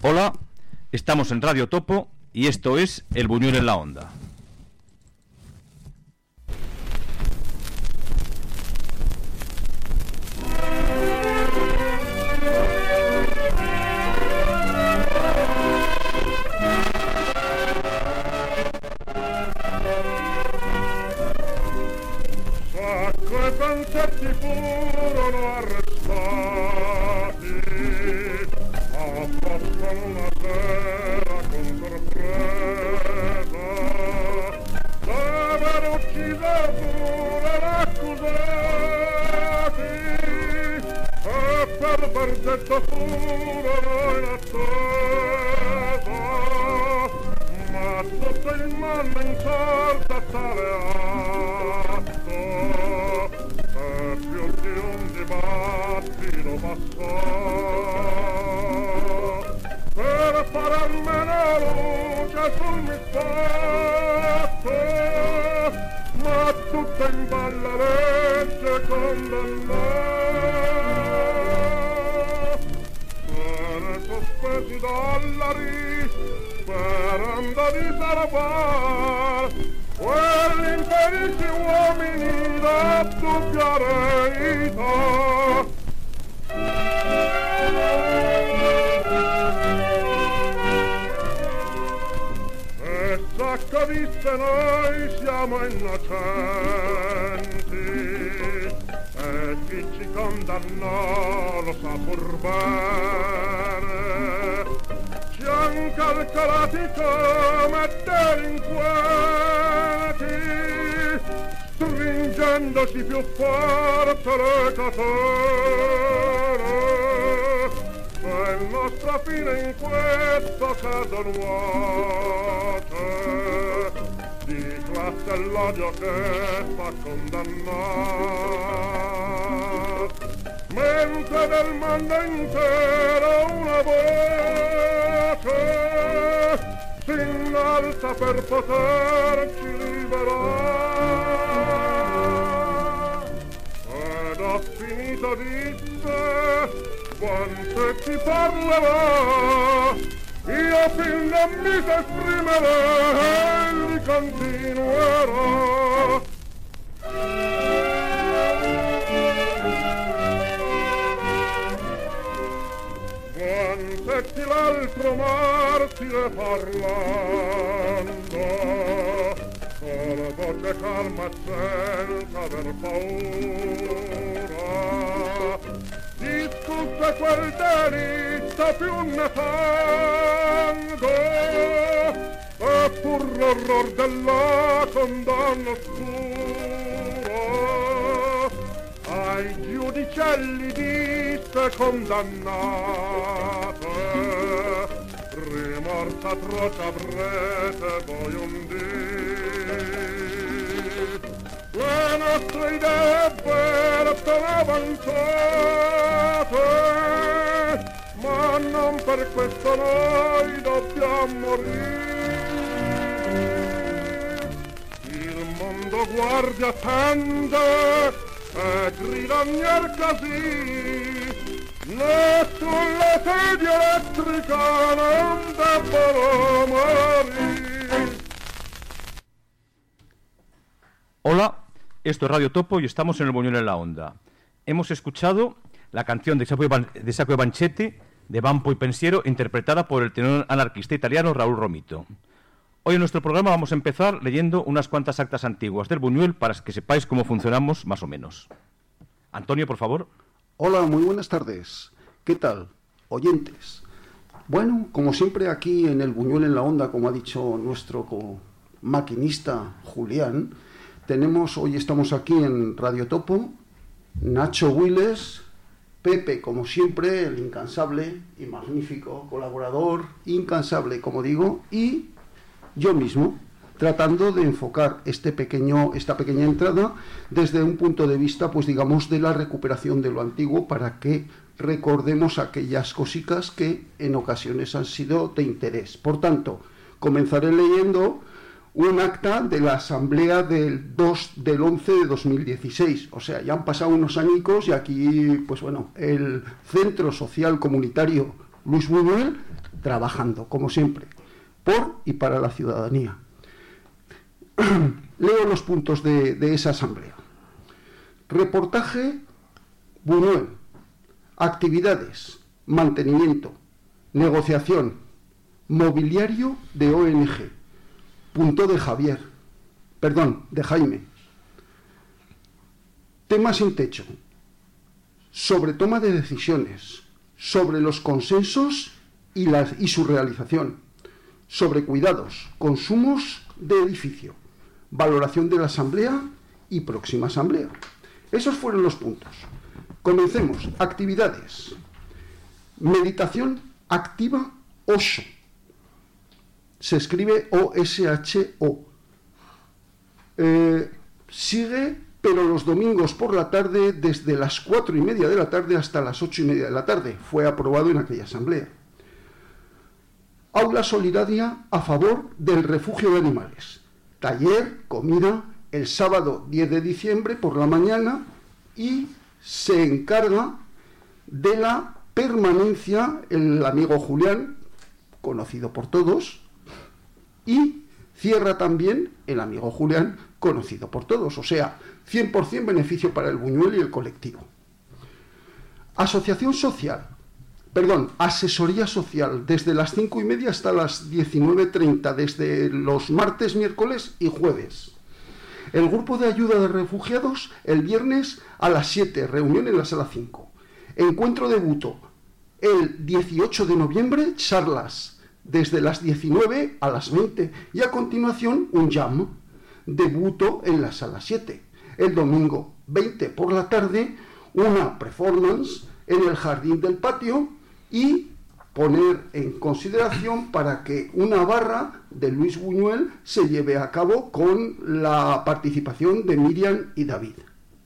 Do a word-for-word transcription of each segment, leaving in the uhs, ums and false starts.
Hola, estamos en Radio Topo y esto es El Buñuel en la Onda. Sacco e concetti furono arrestati apposta una sera con sorpresa d'avere ucciso pure l'accusati e per verdetto furono in attesa, ma tutto il mondo insorta tale atto e più di un dibattito passò per fare almeno luce sul misfatto, ma tutto in balla legge condannò. Bene sospesi dollari sperando di salvar quelli infelici uomini da doppia reità. E Sacco disse noi siamo innocenti e chi ci condannò lo sa pur bene, ci han calcolati come delinquenti, stringendoci più forte le catene. E il nostro fine in questo caso nuoce di classe l'odio che fa condannare, mentre del mondo intero una voce si innalza per poterci liberare. Ed ho finito disse quante ti parlerà, io fin non mi esprimerò e li continuerò. Quantetti l'altro martire parlando, con voce calma senza aver paura, discusse quel delitto più nefasto, e pur l'orror della condanna oscura ai giudicelli disse condannate, rimorsa atroce avrete voi un dì. Le nostre idee aperte avanzate, ma non per questo noi dobbiamo morire. Il mondo guardia attende e grida ogni casì, né sulla sedia elettrica non debbono morire. Hola, esto es Radio Topo y estamos en El Buñuel en la Onda. Hemos escuchado la canción de Sacco de Sacco e Vanzetti, de Vampo y Pensiero, interpretada por el tenor anarquista italiano Raúl Romito. Hoy en nuestro programa vamos a empezar leyendo unas cuantas actas antiguas del Buñuel para que sepáis cómo funcionamos más o menos. Antonio, por favor. Hola, muy buenas tardes. ¿Qué tal, oyentes? Bueno, como siempre aquí en El Buñuel en la Onda, como ha dicho nuestro maquinista Julián, tenemos, hoy estamos aquí en Radio Topo, Nacho Willes, Pepe, como siempre, el incansable y magnífico colaborador, incansable, como digo, y yo mismo, tratando de enfocar este pequeño, esta pequeña entrada desde un punto de vista, pues digamos, de la recuperación de lo antiguo, para que recordemos aquellas cositas que en ocasiones han sido de interés. Por tanto, comenzaré leyendo un acta de la asamblea del dos del once de dos mil dieciséis. O sea, ya han pasado unos añicos y aquí, pues bueno, el Centro Social Comunitario Luis Buñuel trabajando, como siempre, por y para la ciudadanía. Leo los puntos de, de esa asamblea. Reportaje Buñuel. Actividades, mantenimiento, negociación, mobiliario de O N G. Punto de Javier. Perdón, de Jaime. Tema sin techo. Sobre toma de decisiones. Sobre los consensos y, la, y su realización. Sobre cuidados, consumos de edificio. Valoración de la asamblea y próxima asamblea. Esos fueron los puntos. Comencemos. Actividades. Meditación activa Osho. Se escribe O S H O. Eh, sigue, pero los domingos por la tarde, desde las cuatro y media de la tarde hasta las ocho y media de la tarde. Fue aprobado en aquella asamblea. Aula solidaria a favor del refugio de animales. Taller, comida, el sábado diez de diciembre por la mañana, y se encarga de la permanencia el amigo Julián, conocido por todos, y cierra también el amigo Julián, conocido por todos, o sea, cien por ciento beneficio para el Buñuel y el colectivo. Asociación social, perdón, asesoría social, desde las cinco y media hasta las diecinueve treinta, desde los martes, miércoles y jueves. El grupo de ayuda de refugiados el viernes a las siete, reunión en la sala cinco. Encuentro de Buto el dieciocho de noviembre, charlas desde las diecinueve a las veinte, y a continuación un jam de Buto en la sala siete. El domingo veinte por la tarde, una performance en el jardín del patio, y poner en consideración para que una barra de Luis Buñuel se lleve a cabo con la participación de Miriam y David.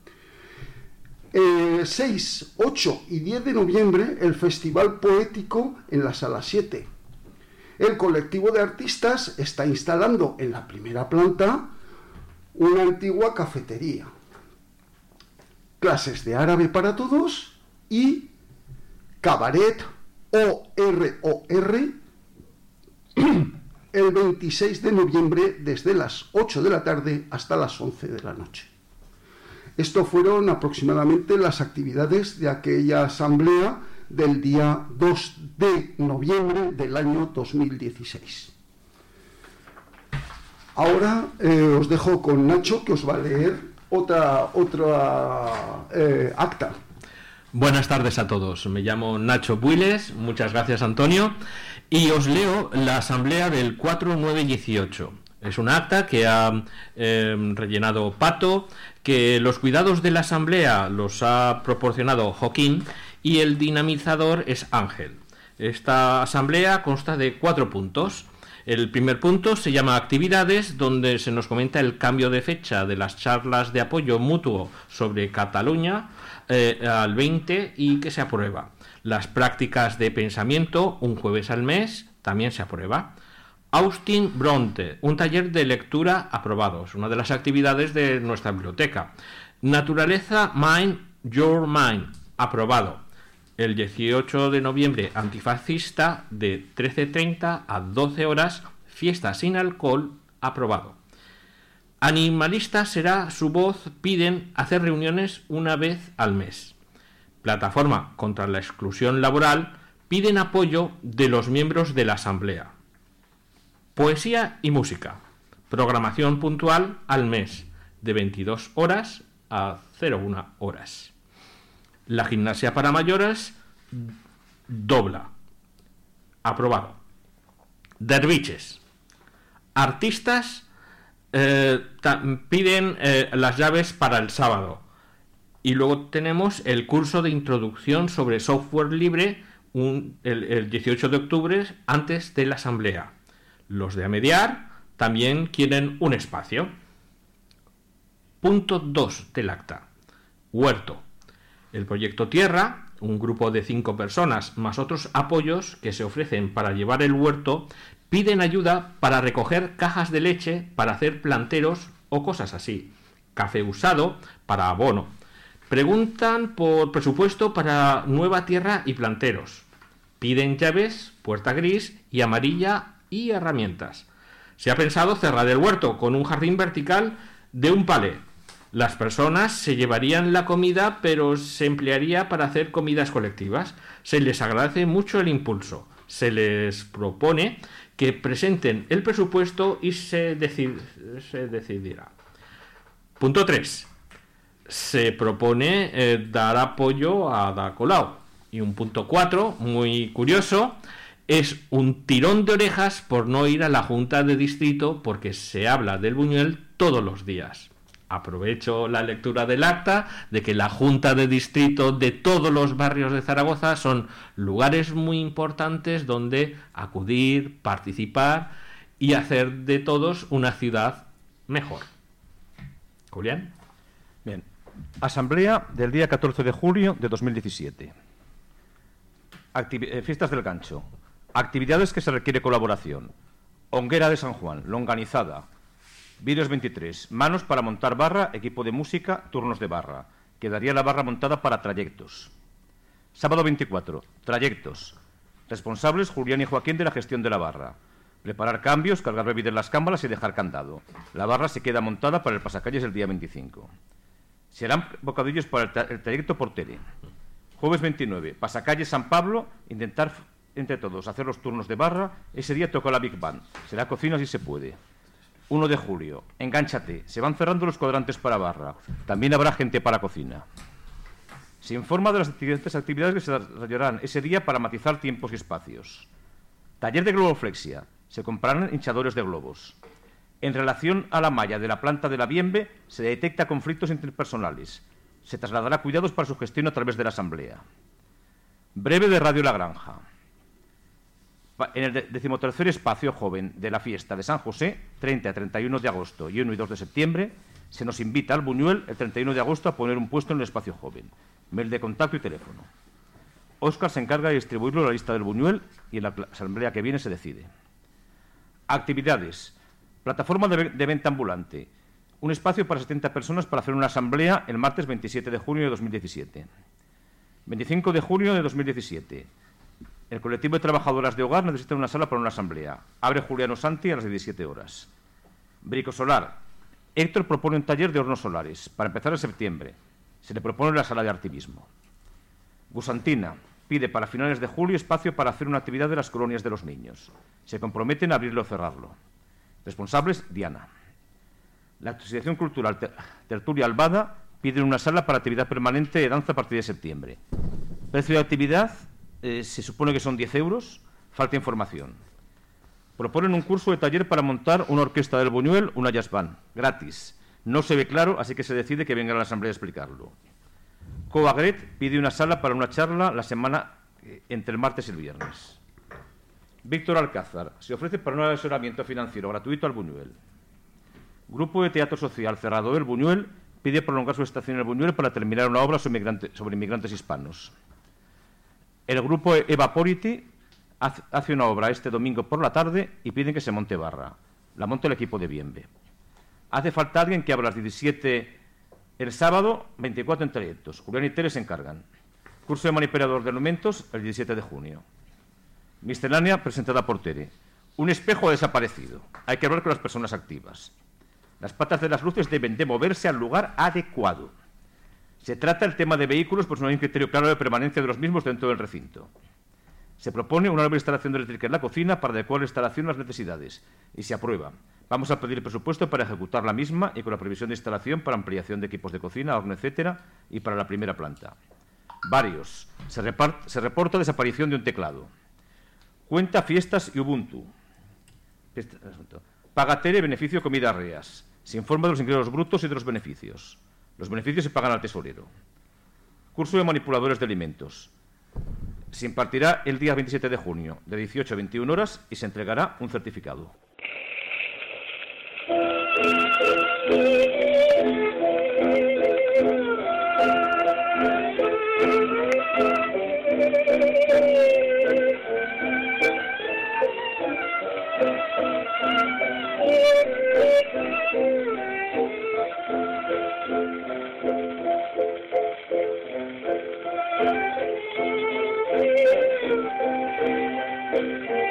Eh, seis, ocho y diez de noviembre, el Festival Poético en la sala siete. El colectivo de artistas está instalando en la primera planta una antigua cafetería. Clases de árabe para todos y cabaret O R O R el veintiséis de noviembre desde las ocho de la tarde hasta las once de la noche. Esto fueron aproximadamente las actividades de aquella asamblea del día dos de noviembre del año dos mil dieciséis. Ahora eh, os dejo con Nacho, que os va a leer otra, otra eh, acta. Buenas tardes a todos, me llamo Nacho Builes, muchas gracias Antonio, y os leo la asamblea del cuatro nueve dieciocho. Es un acta que ha eh, rellenado Pato, que los cuidados de la asamblea los ha proporcionado Joaquín y el dinamizador es Ángel. Esta asamblea consta de cuatro puntos. El primer punto se llama actividades, donde se nos comenta el cambio de fecha de las charlas de apoyo mutuo sobre Cataluña eh, al veinte y que se aprueba. Las prácticas de pensamiento, un jueves al mes, también se aprueba. Austin Bronte, un taller de lectura aprobado, es una de las actividades de nuestra biblioteca. Naturaleza Mind Your Mind, aprobado. El dieciocho de noviembre, antifascista, de trece treinta a doce horas, fiesta sin alcohol, aprobado. Animalista será su voz, piden hacer reuniones una vez al mes. Plataforma contra la exclusión laboral, piden apoyo de los miembros de la asamblea. Poesía y música, programación puntual al mes, de veintidós horas a cero una horas. La gimnasia para mayores dobla, aprobado. Derviches, artistas eh, piden eh, las llaves para el sábado. Y luego tenemos el curso de introducción sobre software libre un, el, el dieciocho de octubre antes de la asamblea. Los de Amediar también quieren un espacio. Punto dos del acta. Huerto. El proyecto Tierra, un grupo de cinco personas más otros apoyos que se ofrecen para llevar el huerto, piden ayuda para recoger cajas de leche para hacer planteros o cosas así. Café usado para abono. Preguntan por presupuesto para nueva tierra y planteros. Piden llaves, puerta gris y amarilla y herramientas. Se ha pensado cerrar el huerto con un jardín vertical de un palé. Las personas se llevarían la comida, pero se emplearía para hacer comidas colectivas. Se les agradece mucho el impulso. Se les propone que presenten el presupuesto y se, decid- se decidirá. Punto tres. Se propone eh, dar apoyo a Ada Colau. Y un punto cuatro, muy curioso, es un tirón de orejas por no ir a la Junta de Distrito porque se habla del Buñuel todos los días. Aprovecho la lectura del acta de que la Junta de Distrito de todos los barrios de Zaragoza son lugares muy importantes donde acudir, participar y hacer de todos una ciudad mejor. Julián. Bien. Asamblea del día catorce de julio de dos mil diecisiete. Activi- eh, fiestas del Gancho. Actividades que se requiere colaboración. Honguera de San Juan, longanizada. Vídeos veintitrés. Manos para montar barra, equipo de música, turnos de barra. Quedaría la barra montada para trayectos. Sábado veinticuatro. Trayectos. Responsables Julián y Joaquín de la gestión de la barra. Preparar cambios, cargar bebidas en las cámaras y dejar candado. La barra se queda montada para el pasacalles el día veinticinco. Se harán bocadillos para el, tra- el trayecto por tele. Jueves veintinueve. Pasacalles San Pablo. Intentar f- entre todos hacer los turnos de barra. Ese día toca la Big Band. Será cocina si se puede. uno de julio. Engánchate. Se van cerrando los cuadrantes para barra. También habrá gente para cocina. Se informa de las diferentes actividades que se desarrollarán ese día para matizar tiempos y espacios. Taller de globoflexia. Se comprarán hinchadores de globos. En relación a la malla de la planta de la Bienve, se detecta conflictos interpersonales. Se trasladará cuidados para su gestión a través de la Asamblea. Breve de Radio La Granja. Pa- En el de- decimotercer espacio joven de la fiesta de San José, treinta a treinta y uno de agosto y uno y dos de septiembre, se nos invita al Buñuel el treinta y uno de agosto a poner un puesto en el espacio joven. Mail de contacto y teléfono. Óscar se encarga de distribuirlo a la lista del Buñuel y en la cla- asamblea que viene se decide. Actividades. Plataforma de, ve- de venta ambulante. Un espacio para setenta personas para hacer una asamblea el martes veintisiete de junio de dos mil diecisiete. veinticinco de junio de dos mil diecisiete. El colectivo de trabajadoras de hogar necesita una sala para una asamblea. Abre Juliano Santi a las diecisiete horas. Bricosolar. Héctor propone un taller de hornos solares para empezar en septiembre. Se le propone la sala de activismo. Gusantina pide para finales de julio espacio para hacer una actividad de las colonias de los niños. Se comprometen a abrirlo o cerrarlo. Responsables, Diana. La Asociación Cultural Ter- Tertulia Albada pide una sala para actividad permanente de danza a partir de septiembre. Precio de actividad, eh, se supone que son diez euros, falta información. Proponen un curso de taller para montar una orquesta del Buñuel, una jazz band, gratis. No se ve claro, así que se decide que venga a la asamblea a explicarlo. Coagret pide una sala para una charla la semana eh, entre el martes y el viernes. Víctor Alcázar se ofrece para un asesoramiento financiero gratuito al Buñuel. Grupo de Teatro Social Cerrado del Buñuel pide prolongar su estación en el Buñuel para terminar una obra sobre, inmigrante, sobre inmigrantes hispanos. El grupo Evapority hace, hace una obra este domingo por la tarde y piden que se monte barra. La monta el equipo de Bienve. Hace falta alguien que abra a las diecisiete el sábado, veinticuatro en trayectos. Julián y Tere se encargan. Curso de manipulador de elementos el diecisiete de junio. Miscelánea presentada por Tere. Un espejo ha desaparecido. Hay que hablar con las personas activas. Las patas de las luces deben de moverse al lugar adecuado. Se trata el tema de vehículos, pues no hay un criterio claro de permanencia de los mismos dentro del recinto. Se propone una nueva instalación de eléctrica en la cocina para adecuar la instalación a las necesidades. Y se aprueba. Vamos a pedir presupuesto para ejecutar la misma y con la previsión de instalación para ampliación de equipos de cocina, horno, etcétera, y para la primera planta. Varios. Se, repart- se reporta desaparición de un teclado. Cuenta fiestas y Ubuntu. Fiesta- Paga Tere, beneficio comida Reas. Se informa de los ingresos brutos y de los beneficios. Los beneficios se pagan al tesorero. Curso de manipuladores de alimentos. Se impartirá el día veintisiete de junio, de dieciocho a veintiuna horas, y se entregará un certificado.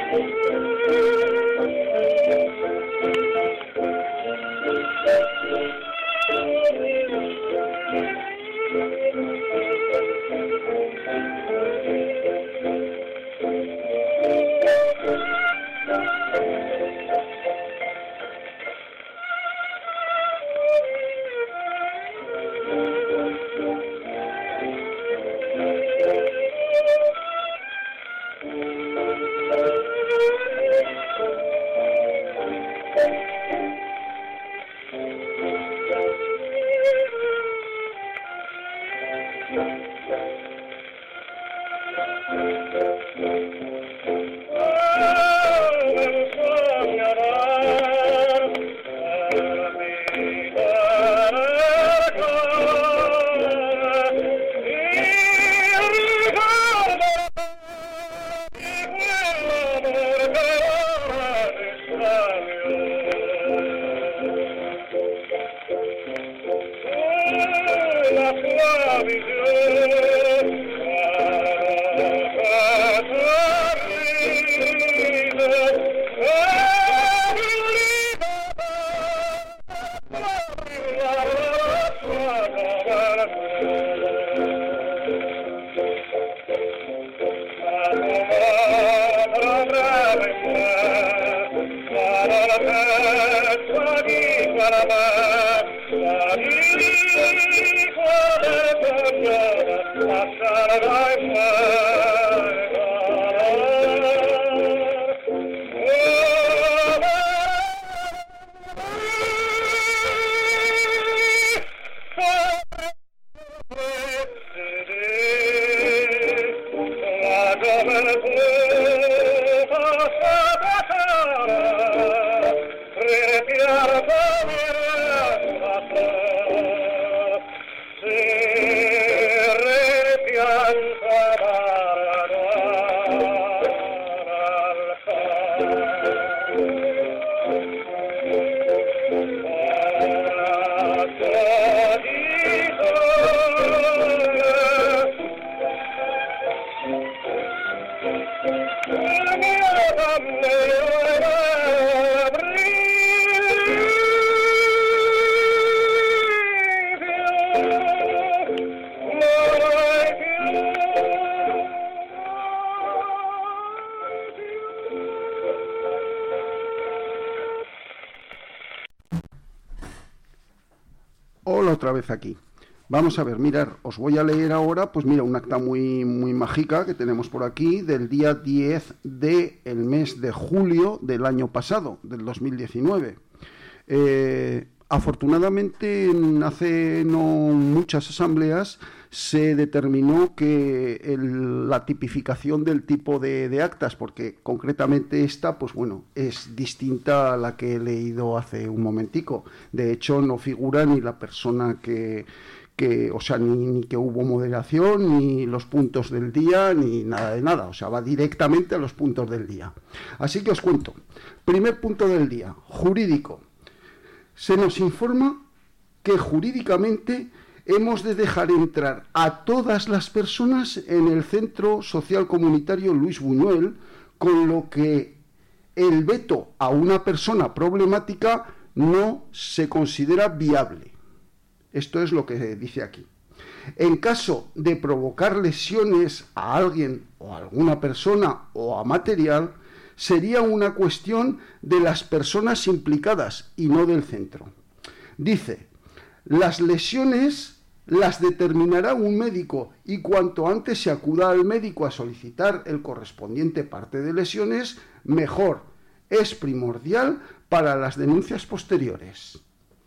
Hola otra vez aquí. Vamos a ver, mirar, os voy a leer ahora, pues mira, un acta muy, muy mágica que tenemos por aquí del día diez del mes de julio del año pasado, del dos mil diecinueve. Eh, afortunadamente, hace no muchas asambleas se determinó que el, la tipificación del tipo de, de actas, porque concretamente esta, pues bueno, es distinta a la que he leído hace un momentico. De hecho, no figura ni la persona que... que, o sea, ni, ni que hubo moderación, ni los puntos del día, ni nada de nada, o sea, va directamente a los puntos del día. Así que os cuento. Primer punto del día, jurídico. Se nos informa que jurídicamente hemos de dejar entrar a todas las personas en el Centro Social Comunitario Luis Buñuel, con lo que el veto a una persona problemática no se considera viable. Esto es lo que dice aquí. En caso de provocar lesiones a alguien o a alguna persona o a material, sería una cuestión de las personas implicadas y no del centro. Dice, las lesiones las determinará un médico y cuanto antes se acuda al médico a solicitar el correspondiente parte de lesiones, mejor. Es primordial para las denuncias posteriores.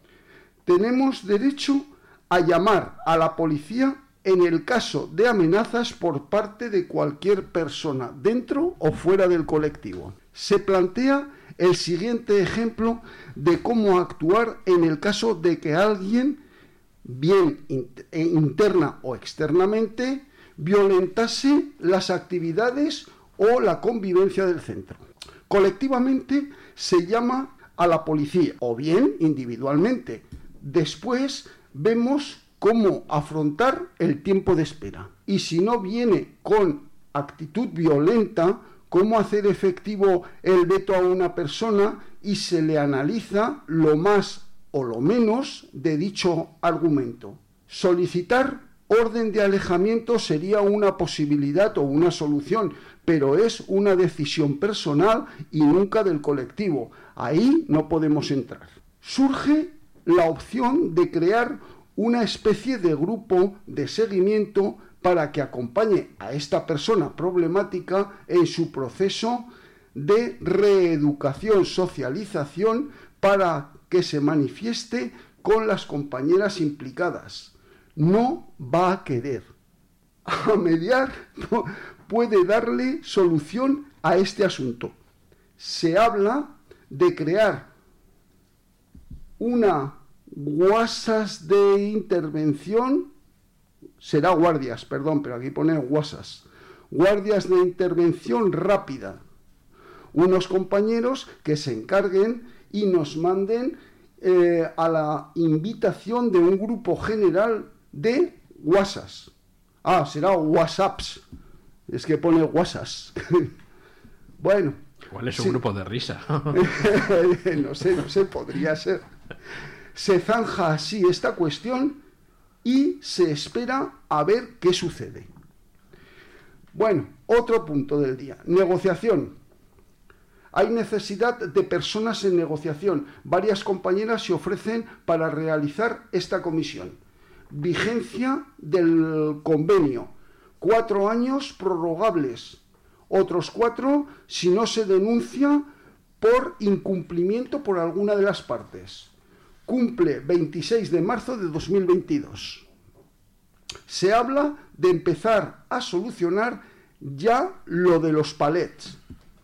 Tenemos derecho a llamar a la policía en el caso de amenazas por parte de cualquier persona dentro o fuera del colectivo. Se plantea el siguiente ejemplo de cómo actuar en el caso de que alguien, bien interna o externamente, violentase las actividades o la convivencia del centro. Colectivamente se llama a la policía o bien individualmente. Después vemos cómo afrontar el tiempo de espera. Y si no viene con actitud violenta, cómo hacer efectivo el veto a una persona y se le analiza lo más o lo menos de dicho argumento. Solicitar orden de alejamiento sería una posibilidad o una solución, pero es una decisión personal y nunca del colectivo. Ahí no podemos entrar. Surge la opción de crear una especie de grupo de seguimiento para que acompañe a esta persona problemática en su proceso de reeducación, socialización, para que se manifieste con las compañeras implicadas. No va a querer. A mediar no puede darle solución a este asunto. Se habla de crear una guasas de intervención, será guardias, perdón, pero aquí pone guasas, guardias de intervención rápida. Unos compañeros que se encarguen y nos manden eh, a la invitación de un grupo general de guasas. Ah, será WhatsApps. Es que pone guasas. Bueno. ¿Cuál es un sí. grupo de risa? No sé, no sé, podría ser. Se zanja así esta cuestión y se espera a ver qué sucede. Bueno, otro punto del día. Negociación. Hay necesidad de personas en negociación. Varias compañeras se ofrecen para realizar esta comisión. Vigencia del convenio. Cuatro años prorrogables. Otros cuatro si no se denuncia por incumplimiento por alguna de las partes. Cumple veintiséis de marzo de dos mil veintidós. Se habla de empezar a solucionar ya lo de los palets.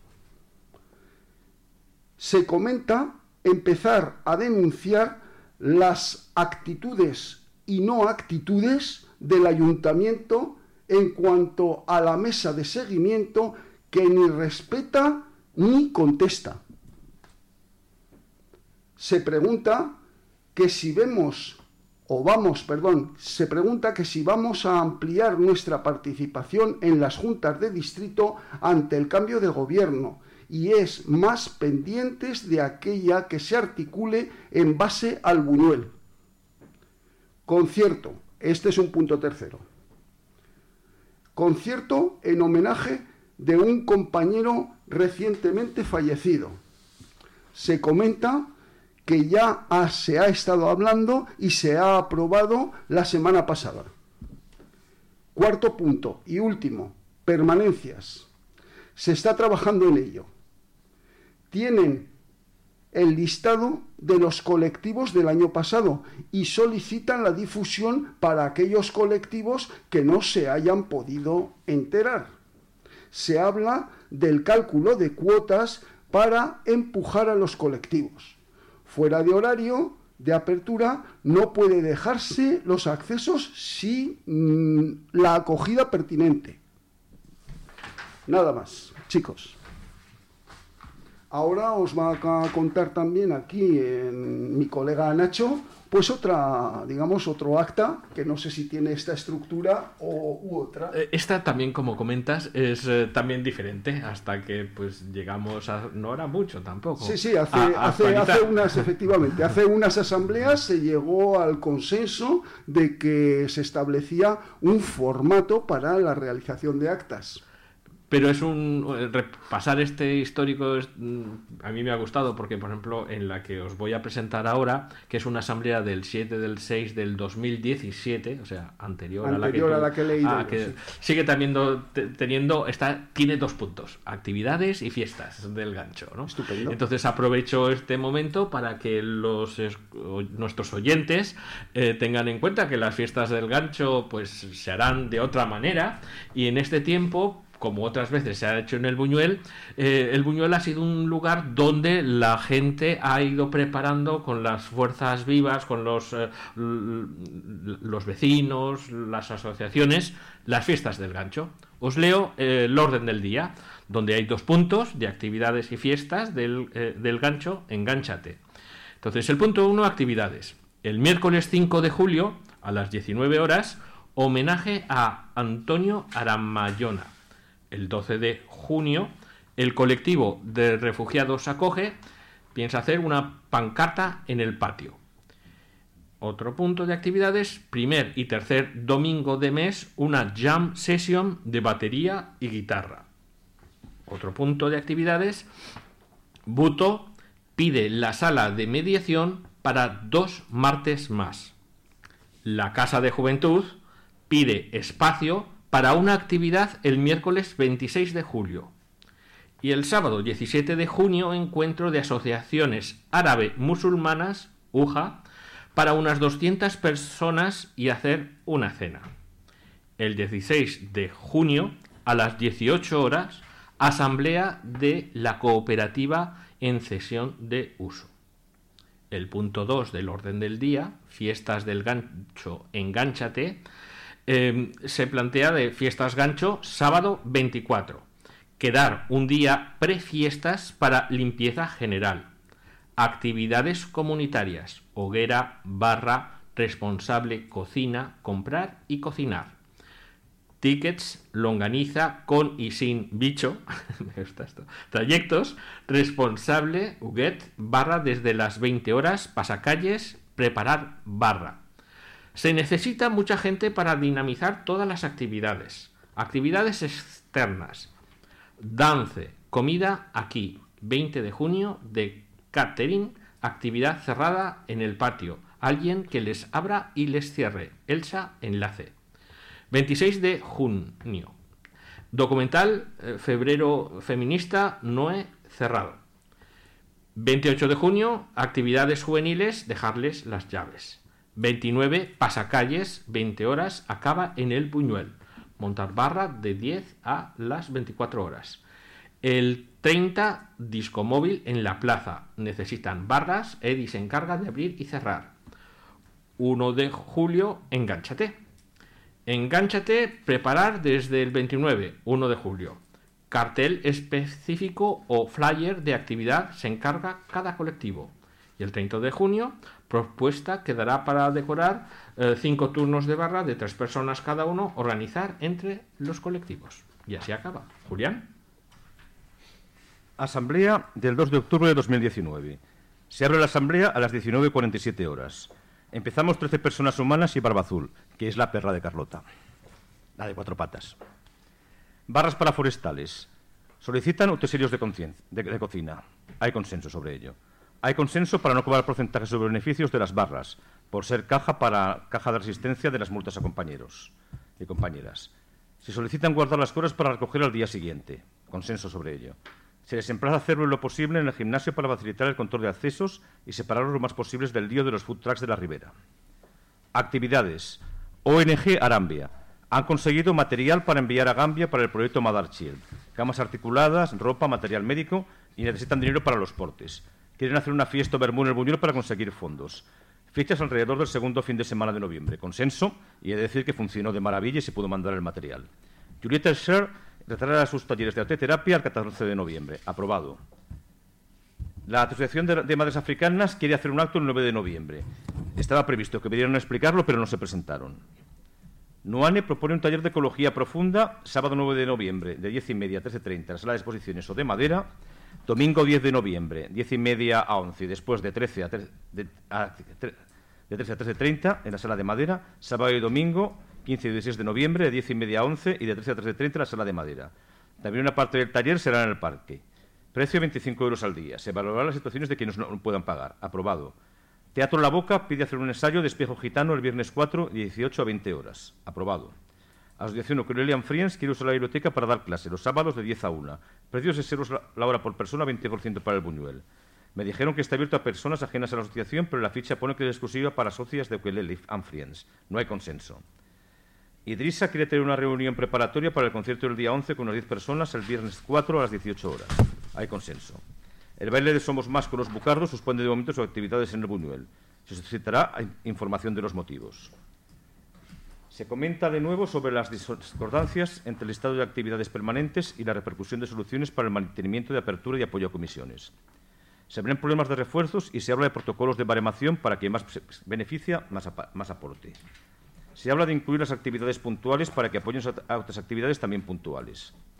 Se comenta empezar a denunciar las actitudes y no actitudes del ayuntamiento en cuanto a la mesa de seguimiento, que ni respeta ni contesta. Se pregunta que si vemos, o vamos, perdón, se pregunta que si vamos a ampliar nuestra participación en las juntas de distrito ante el cambio de gobierno, y es más pendientes de aquella que se articule en base al Buñuel. Concierto, este es un punto tercero. Concierto en homenaje de un compañero recientemente fallecido. Se comenta que ya ha, se ha estado hablando y se ha aprobado la semana pasada. Cuarto punto y último, permanencias. Se está trabajando en ello. Tienen el listado de los colectivos del año pasado y solicitan la difusión para aquellos colectivos que no se hayan podido enterar. Se habla del cálculo de cuotas para empujar a los colectivos. Fuera de horario de apertura no puede dejarse los accesos sin mmm, la acogida pertinente. Nada más, chicos. Ahora os va a contar también aquí en mi colega Nacho, pues otra, digamos, otro acta, que no sé si tiene esta estructura o u otra. Esta también, como comentas, es eh, también diferente, hasta que pues llegamos a... no era mucho tampoco. Sí, sí, hace, a, a hace, hace unas, efectivamente, hace unas asambleas se llegó al consenso de que se establecía un formato para la realización de actas. Pero es un... repasar este histórico es, a mí me ha gustado porque, por ejemplo, en la que os voy a presentar ahora, que es una asamblea del siete del seis del dos mil diecisiete, o sea, anterior, anterior a la que, a la que he leído. A que, sí. Sigue también teniendo... Está, tiene dos puntos, actividades y fiestas del gancho, ¿no? Estupendo. Entonces aprovecho este momento para que los nuestros oyentes eh, tengan en cuenta que las fiestas del gancho pues se harán de otra manera, y en este tiempo, como otras veces se ha hecho en el Buñuel, eh, el Buñuel ha sido un lugar donde la gente ha ido preparando con las fuerzas vivas, con los, eh, los vecinos, las asociaciones, las fiestas del gancho. Os leo eh, el orden del día, donde hay dos puntos de actividades y fiestas del, eh, del gancho, engánchate. Entonces, el punto uno, actividades. El miércoles cinco de julio, a las diecinueve horas, homenaje a Antonio Aramayona. El doce de junio, El colectivo de refugiados Acoge piensa hacer una pancarta en el patio. Otro punto de actividades, primer y tercer domingo de mes, una jam session de batería y guitarra. Otro punto de actividades, Buto pide la sala de mediación para dos martes más. La Casa de Juventud pide espacio para una actividad el miércoles veintiséis de julio. Y el sábado diecisiete de junio, encuentro de asociaciones árabe-musulmanas, U J A, para unas doscientas personas y hacer una cena. El dieciséis de junio, a las dieciocho horas, asamblea de la cooperativa en cesión de uso. El punto dos del orden del día, fiestas del gancho, engánchate, eh, se plantea de fiestas gancho sábado veinticuatro. Quedar un día prefiestas para limpieza general. Actividades comunitarias, hoguera, barra, responsable, cocina, comprar y cocinar. Tickets, longaniza, con y sin bicho. Me gusta esto. Trayectos, responsable, huguet, barra desde las veinte horas, pasacalles, preparar barra. Se necesita mucha gente para dinamizar todas las actividades. Actividades externas. Dance, comida aquí, veinte de junio, de catering, actividad cerrada en el patio. Alguien que les abra y les cierre. Elsa, enlace. veintiséis de junio. Documental eh, Febrero Feminista, Noé, cerrado. veintiocho de junio, actividades juveniles, dejarles las llaves. veintinueve, pasacalles, veinte horas, acaba en el Buñuel. Montar barra de diez a las veinticuatro horas. El treinta, disco móvil en la plaza. Necesitan barras, Eddie se encarga de abrir y cerrar. uno de julio, engánchate. Engánchate, preparar desde el veintinueve, uno de julio. Cartel específico o flyer de actividad se encarga cada colectivo. Y el treinta de junio, propuesta quedará para decorar eh, cinco turnos de barra de tres personas cada uno, organizar entre los colectivos. Y así acaba. Julián. Asamblea del dos de octubre de dos mil diecinueve. Se abre la asamblea a las diecinueve cuarenta y siete horas. Empezamos trece personas humanas y Barba Azul, que es la perra de Carlota, la de cuatro patas. Barras para forestales. Solicitan utensilios de, de, de cocina. Hay consenso sobre ello. Hay consenso para no cobrar porcentajes sobre beneficios de las barras, por ser caja para caja de resistencia de las multas a compañeros y compañeras. Se solicitan guardar las cosas para recoger al día siguiente. Consenso sobre ello. Se les emplaza a hacerlo lo posible en el gimnasio para facilitar el control de accesos y separarlos lo más posibles del lío de los food trucks de la Ribera. Actividades. O N G Arambia. Han conseguido material para enviar a Gambia para el proyecto Mother Child. Camas articuladas, ropa, material médico y necesitan dinero para los portes. Quieren hacer una fiesta Bermú en el Buñuel para conseguir fondos. Fechas alrededor del segundo fin de semana de noviembre. Consenso, y he de decir que funcionó de maravilla y se pudo mandar el material. Julieta Scher retrasará sus talleres de arteterapia al catorce de noviembre. Aprobado. La Asociación de, de Madres Africanas quiere hacer un acto el nueve de noviembre. Estaba previsto que vinieran a explicarlo, pero no se presentaron. Nuane propone un taller de ecología profunda, sábado nueve de noviembre, de diez y media a trece treinta, en la sala de exposiciones o de madera. Domingo diez de noviembre, diez y media a once, y después de trece a trece treinta, en la sala de madera. Sábado y domingo, quince y dieciséis de noviembre, de diez y media a once y de trece a trece treinta en la sala de madera. También una parte del taller será en el parque. Precio veinticinco euros al día. Se valorarán las situaciones de quienes no puedan pagar. Aprobado. Teatro La Boca pide hacer un ensayo de Espejo Gitano el viernes cuatro, de dieciocho a veinte horas. Aprobado. Asociación Ukulele and Friends quiere usar la biblioteca para dar clase los sábados de diez a una. Precios de euros la hora por persona, veinte por ciento para el Buñuel. Me dijeron que está abierto a personas ajenas a la asociación, pero la ficha pone que es exclusiva para socias de Ukulele and Friends. No hay consenso. Idrissa quiere tener una reunión preparatoria para el concierto del día once con unas diez personas el viernes cuatro a las dieciocho horas. Hay consenso. El baile de Somos Más con los Bucardos suspende de momento sus actividades en el Buñuel. Se solicitará información de los motivos. Se comenta de nuevo sobre las discordancias entre el estado de actividades permanentes y la repercusión de soluciones para el mantenimiento de apertura y apoyo a comisiones. Se ven problemas de refuerzos y se habla de protocolos de baremación para que más beneficia, más, más aporte. Se habla de incluir las actividades puntuales para que apoyen a otras actividades también puntuales.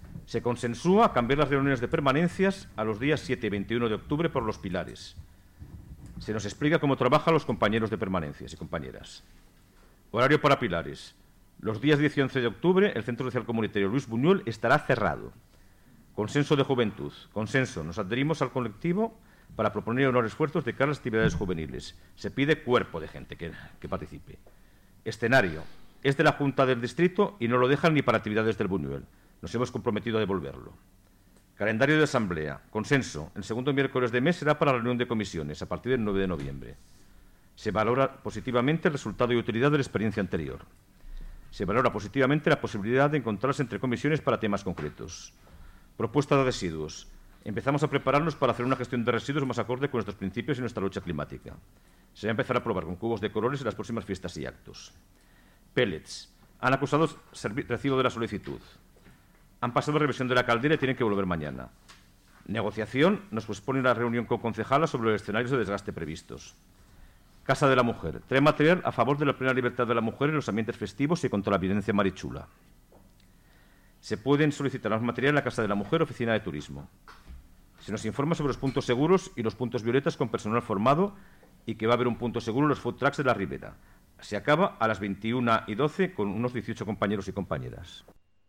Se consensúa cambiar las reuniones de permanencias a los días siete y veintiuno de octubre por los pilares. Se nos explica cómo trabajan los compañeros de permanencias y compañeras. Horario para pilares. Los días diez y once de octubre, el Centro Social Comunitario Luis Buñuel estará cerrado. Consenso de juventud. Consenso. Nos adherimos al colectivo para proponer unos esfuerzos de cara a las actividades juveniles. Se pide cuerpo de gente que, que participe. Escenario. Es de la Junta del Distrito y no lo dejan ni para actividades del Buñuel. Nos hemos comprometido a devolverlo. Calendario de asamblea. Consenso. El segundo miércoles de mes será para la reunión de comisiones, a partir del nueve de noviembre. Se valora positivamente el resultado y utilidad de la experiencia anterior. Se valora positivamente la posibilidad de encontrarse entre comisiones para temas concretos. Propuesta de residuos. Empezamos a prepararnos para hacer una gestión de residuos más acorde con nuestros principios y nuestra lucha climática. Se va a empezar a probar con cubos de colores en las próximas fiestas y actos. Pellets. Han acusado recibo de la solicitud. Han pasado revisión de la caldera y tienen que volver mañana. Negociación. Nos pospone una reunión con concejalas sobre los escenarios de desgaste previstos. Casa de la Mujer. Trae material a favor de la plena libertad de la mujer en los ambientes festivos y contra la violencia marichula. Se pueden solicitar más material en la Casa de la Mujer, Oficina de Turismo. Se nos informa sobre los puntos seguros y los puntos violetas con personal formado y que va a haber un punto seguro en los food trucks de la Ribera. Se acaba a las veintiuna y doce con unos dieciocho compañeros y compañeras.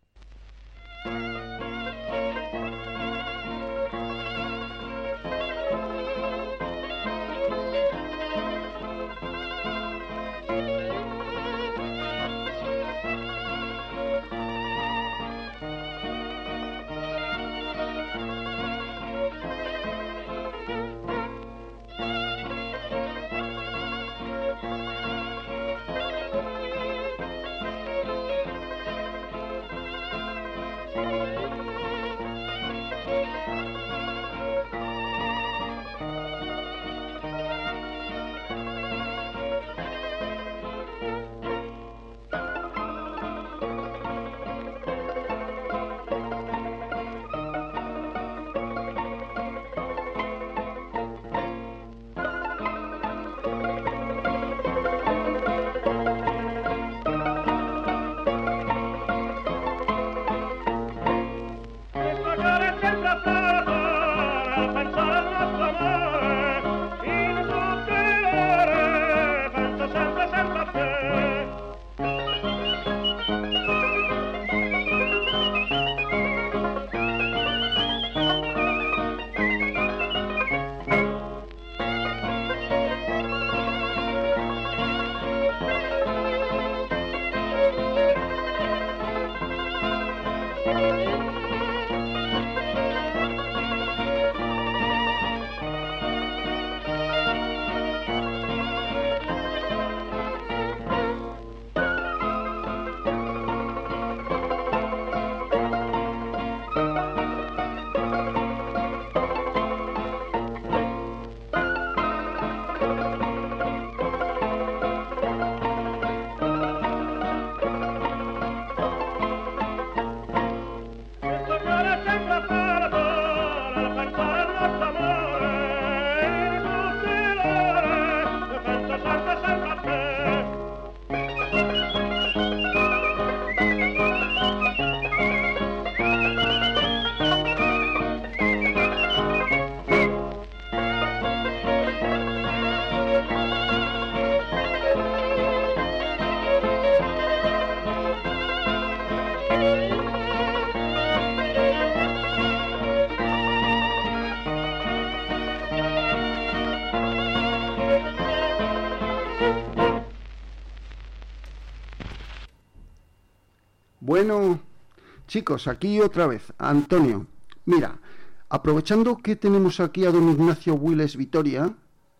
Bueno, chicos, aquí otra vez, Antonio. Mira, aprovechando que tenemos aquí a don Ignacio Willes Vitoria,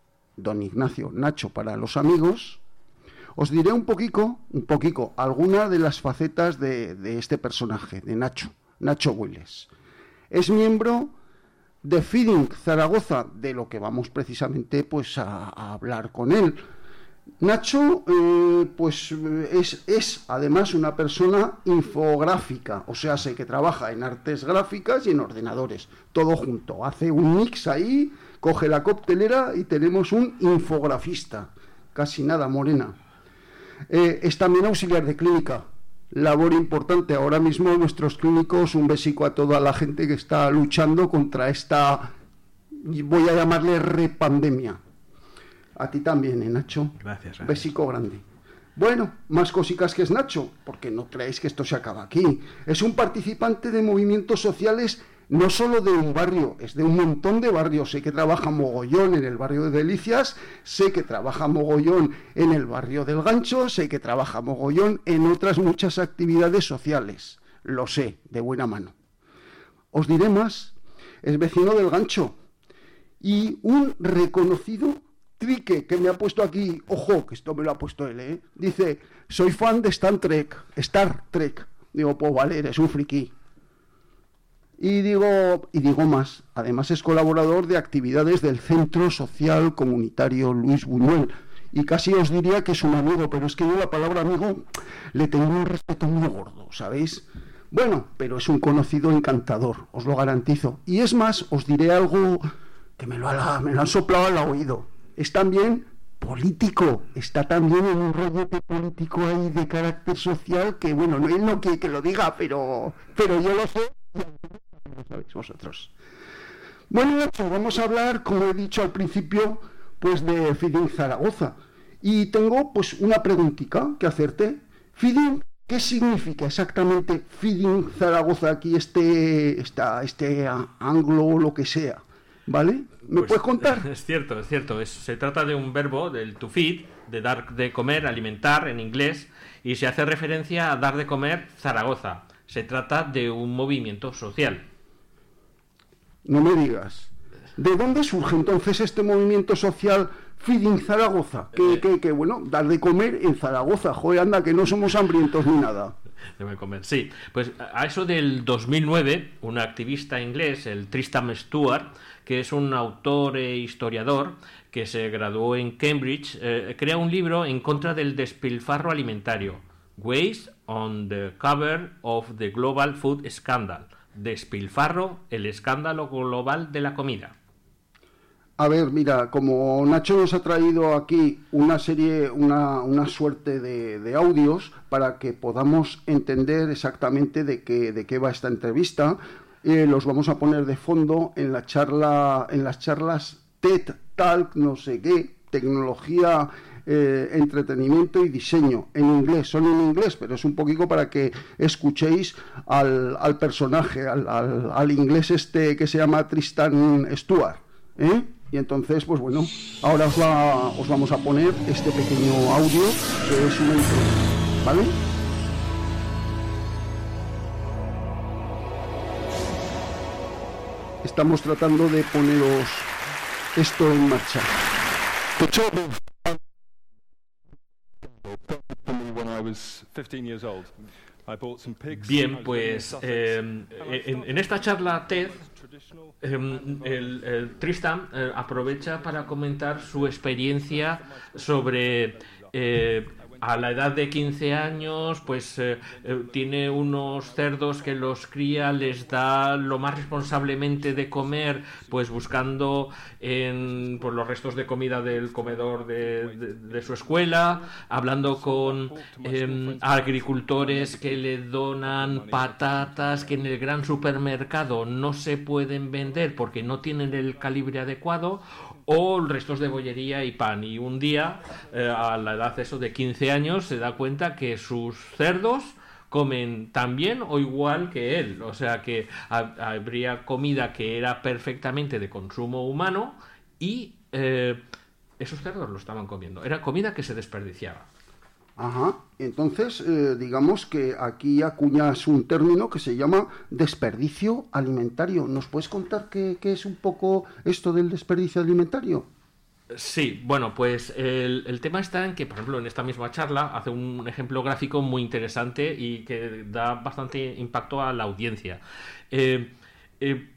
don Ignacio Nacho para los amigos, os diré un poquito, un poquito, algunas de las facetas de, de este personaje, de Nacho, Nacho Willes. Es miembro de Feeding Zaragoza, de lo que vamos precisamente pues a, a hablar con él. Nacho, eh, pues es, es además una persona infográfica, o sea, sé que trabaja en artes gráficas y en ordenadores, todo junto, hace un mix ahí, coge la coctelera y tenemos un infografista, casi nada morena. Eh, es también auxiliar de clínica, labor importante ahora mismo en nuestros clínicos. Un besico a toda la gente que está luchando contra esta, voy a llamarle repandemia. A ti también, ¿eh, Nacho? Gracias, gracias. Besico grande. Bueno, más cositas que es Nacho, porque no creéis que esto se acaba aquí. Es un participante de movimientos sociales, no solo de un barrio, es de un montón de barrios. Sé que trabaja mogollón en el barrio de Delicias, sé que trabaja mogollón en el barrio del Gancho, sé que trabaja mogollón en otras muchas actividades sociales. Lo sé, de buena mano. Os diré más, es vecino del Gancho y un reconocido trique que me ha puesto aquí, ojo, que esto me lo ha puesto él, ¿eh? Dice, soy fan de Star Trek, Star Trek. Digo, pues vale, eres un friki. Y digo, y digo más, además es colaborador de actividades del Centro Social Comunitario Luis Buñuel. Y casi os diría que es un amigo, pero es que yo la palabra amigo le tengo un respeto muy gordo, ¿sabéis? Bueno, pero es un conocido encantador, os lo garantizo. Y es más, os diré algo que me lo, ha, me lo han soplado al oído. Es también político, está también en un rollete político ahí de carácter social que, bueno, no, él no quiere que lo diga, pero, pero yo lo sé. Lo sabéis vosotros. Bueno, Nacho, vamos a hablar, como he dicho al principio, pues de Feeding Zaragoza. Y tengo pues una preguntita que hacerte. Feeding, ¿qué significa exactamente Feeding Zaragoza aquí, este, esta, este anglo o lo que sea? ¿Vale? ¿Me pues, puedes contar? Es cierto, es cierto. Es, se trata de un verbo, del to feed, de dar de comer, alimentar en inglés, y se hace referencia a dar de comer Zaragoza. Se trata de un movimiento social. No me digas. ¿De dónde surge entonces este movimiento social Feeding Zaragoza? Que, Eh, que, que, bueno, dar de comer en Zaragoza. Joder, anda, que no somos hambrientos ni nada. Debe comer, sí. Pues a eso del dos mil nueve, un activista inglés, el Tristan Stewart, que es un autor e historiador que se graduó en Cambridge, eh, crea un libro en contra del despilfarro alimentario, Waste on the Cover of the Global Food Scandal. Despilfarro, el escándalo global de la comida. A ver, mira, como Nacho nos ha traído aquí una serie, una, una suerte de, de audios para que podamos entender exactamente de qué, de qué va esta entrevista, eh, los vamos a poner de fondo en la charla, en las charlas TED Talk, no sé qué, tecnología, eh, entretenimiento y diseño, en inglés, son en inglés, pero es un poquito para que escuchéis al, al personaje, al, al, al inglés este que se llama Tristan Stewart, ¿eh? Y entonces, pues bueno, ahora os, va, os vamos a poner este pequeño audio que es una intro, ¿vale? Estamos tratando de poneros esto en marcha. Bien, pues eh, en, en esta charla TED, eh, el, el Tristan eh, aprovecha para comentar su experiencia sobre... Eh, a la edad de quince años, pues eh, eh, tiene unos cerdos que los cría, les da lo más responsablemente de comer, pues buscando en pues, los restos de comida del comedor de, de, de su escuela, hablando con eh, agricultores que le donan patatas que en el gran supermercado no se pueden vender porque no tienen el calibre adecuado, o restos de bollería y pan. Y un día, eh, a la edad eso de quince años, se da cuenta que sus cerdos comen tan bien o igual que él. O sea que ha, habría comida que era perfectamente de consumo humano y eh, esos cerdos lo estaban comiendo. Era comida que se desperdiciaba. Ajá, entonces eh, digamos que aquí acuñas un término que se llama desperdicio alimentario. ¿Nos puedes contar qué, qué es un poco esto del desperdicio alimentario? Sí, bueno, pues el, el tema está en que, por ejemplo, en esta misma charla hace un ejemplo gráfico muy interesante y que da bastante impacto a la audiencia. Eh, eh,